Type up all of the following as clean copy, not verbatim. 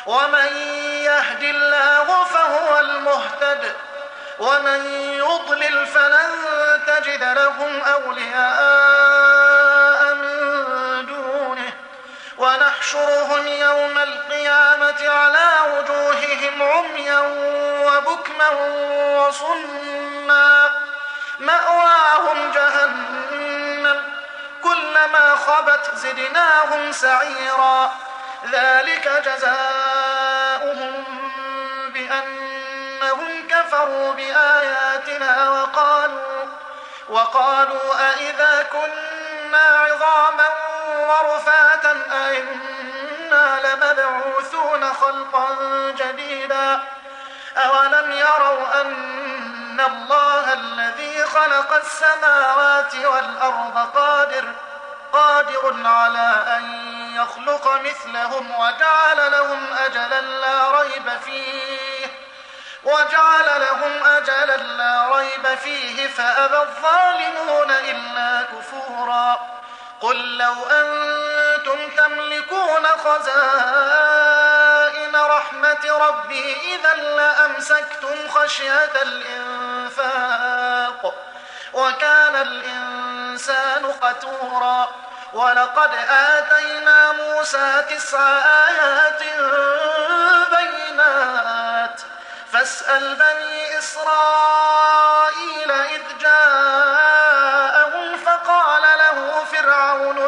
ومن يهد الله فهو المهتد ومن يضلل فلن تجد لهم أولياء من دونه ونحشرهم يوم القيامة على وجوههم عميا وبكما وصما مأواهم جهنم كلما خبت زدناهم سعيرا ذلك جزاؤهم بأنهم كفروا بآياتنا وقالوا أئذا كنا عظاما ورفاتا أئنا لمبعوثون خلقا جديدا أولم يروا أن الله الذي خلق السماوات والأرض قادر على أن يخلق مثلهم وجعل لهم أجلا لا ريب فيه فأبى الظالمون إلا كفورا قل لو أنتم تملكون خزائن رحمة ربي إذا لأمسكتم خشية الإنفاق وكان الإنسان قتورا ولقد آتينا موسى 9 آيات بينات فاسأل بني إسرائيل إذ جاءهم فقال له فرعون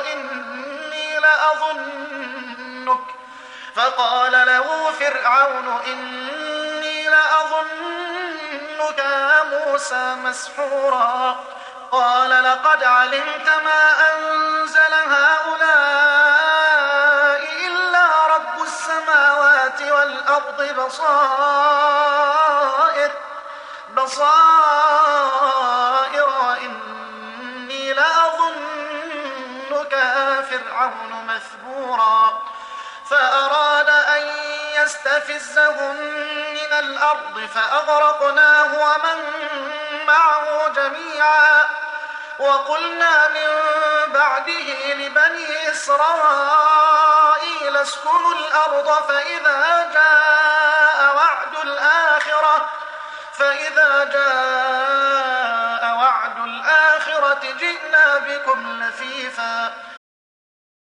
إني لأظنك يا موسى مسحورا قال لقد علمت ما أنزل هؤلاء إلا رب السماوات والأرض بصائر وإني لأظنك يا فرعون مثبورا فأراد أن يستفزهم من الأرض فأغرقناه ومن معه جميعا وقلنا من بعده لبني إسرائيل اسكنوا الأرض فإذا جاء وعد الآخرة جئنا بكم لفيفا